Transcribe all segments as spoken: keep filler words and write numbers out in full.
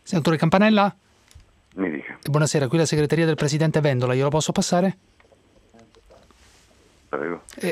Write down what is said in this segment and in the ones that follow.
Senatore Campanella? Mi dica. Buonasera, qui la segreteria del presidente Vendola, glielo posso passare? Prego. Eh.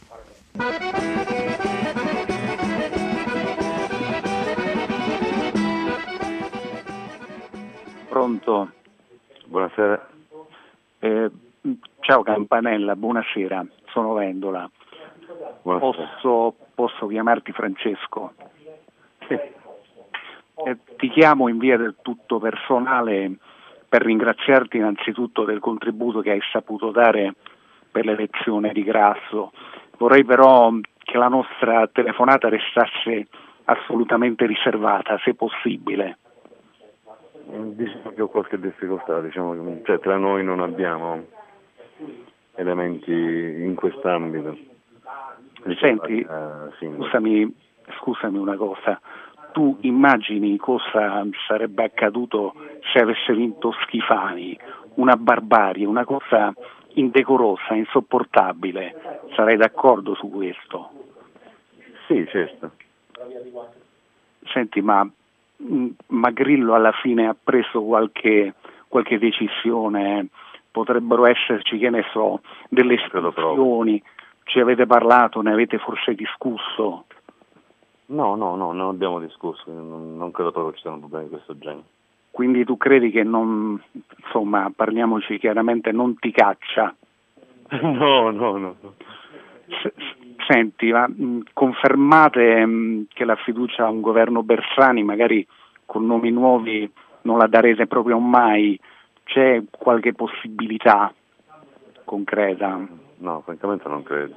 Pronto? Buonasera. Eh, ciao Campanella, buonasera, sono Vendola. Buonasera. Posso, posso chiamarti Francesco? Sì. Eh, ti chiamo in via del tutto personale per ringraziarti innanzitutto del contributo che hai saputo dare per l'elezione di Grasso. Vorrei però che la nostra telefonata restasse assolutamente riservata, se possibile. Diciamo che ho qualche difficoltà, diciamo che cioè, tra noi non abbiamo elementi in quest'ambito. Senti, uh, sì, scusami, scusami una cosa, tu immagini cosa sarebbe accaduto se avesse vinto Schifani? Una barbarie, una cosa indecorosa, insopportabile. Sarai d'accordo su questo? Sì, certo. Senti, ma, ma Grillo alla fine ha preso qualche, qualche decisione? Potrebbero esserci, che ne so, delle espulsioni? Ci avete parlato, ne avete forse discusso? No, no, no, non abbiamo discusso, non, non credo proprio ci siano problemi di questo genere. Quindi tu credi che non, insomma, parliamoci chiaramente, non ti caccia? No, no, no. S- senti, ma mh, confermate mh, che la fiducia a un governo Bersani, magari con nomi nuovi, non la darete proprio mai? C'è qualche possibilità concreta? No, francamente non credo.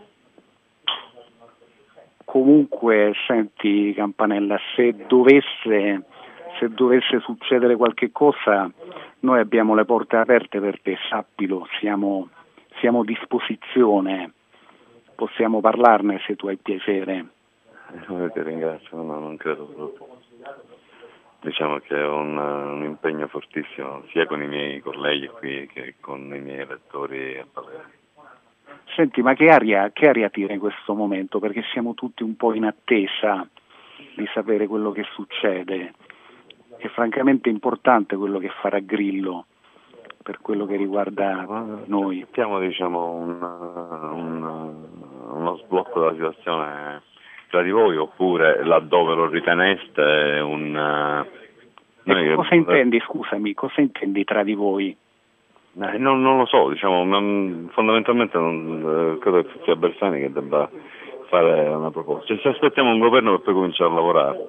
Comunque, senti Campanella, se dovesse, se dovesse succedere qualche cosa, noi abbiamo le porte aperte per te, sappilo, siamo, siamo a disposizione, possiamo parlarne se tu hai piacere. Eh, ti ringrazio, no, non credo proprio. Diciamo che ho un, un impegno fortissimo sia con i miei colleghi qui che con i miei elettori a Palermo. Senti, ma che aria, che aria tira in questo momento? Perché siamo tutti un po' in attesa di sapere quello che succede. È francamente importante quello che farà Grillo per quello che riguarda noi. Aspettiamo, diciamo, un, un, uno sblocco della situazione tra di voi, oppure laddove lo riteneste un... Ecco, cosa intendi, scusami, cosa intendi tra di voi? Eh, non, non lo so, diciamo, non, fondamentalmente non, eh, credo che sia Bersani che debba fare una proposta. Cioè, se aspettiamo un governo per poi cominciare a lavorare.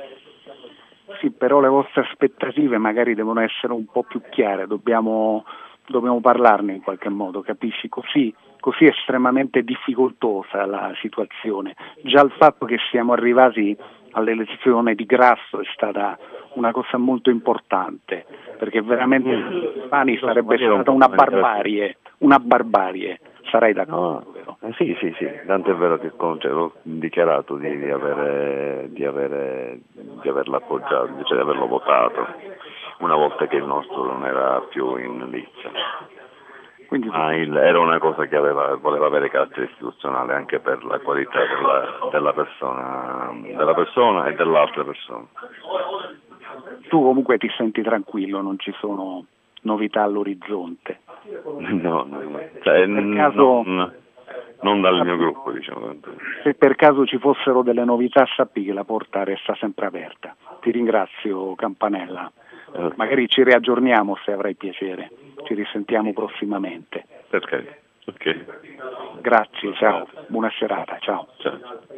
Sì, però le vostre aspettative magari devono essere un po' più chiare, dobbiamo, dobbiamo parlarne in qualche modo, capisci? Così, così è estremamente difficoltosa la situazione. Già il fatto che siamo arrivati all'elezione di Grasso è stata una cosa molto importante, perché veramente Schifani sarebbe stata una barbarie, una barbarie, sarai d'accordo, no, vero? Eh, sì, sì, sì, tanto è vero che cioè, ho dichiarato di, di, avere, di, avere, di averlo appoggiato, cioè di averlo votato, una volta che il nostro non era più in lizza. Quindi, Ma il, era una cosa che aveva, voleva avere carattere istituzionale anche per la qualità della, della, persona, della persona e dell'altra persona. Tu comunque ti senti tranquillo, non ci sono novità all'orizzonte? No, no, cioè, per caso, non, non dal mio gruppo, diciamo. Se per caso ci fossero delle novità, sappi che la porta resta sempre aperta. Ti ringrazio Campanella, magari ci riaggiorniamo se avrai piacere, ci risentiamo prossimamente. Perché? Ok. Grazie, ciao, buona serata, ciao. Ciao.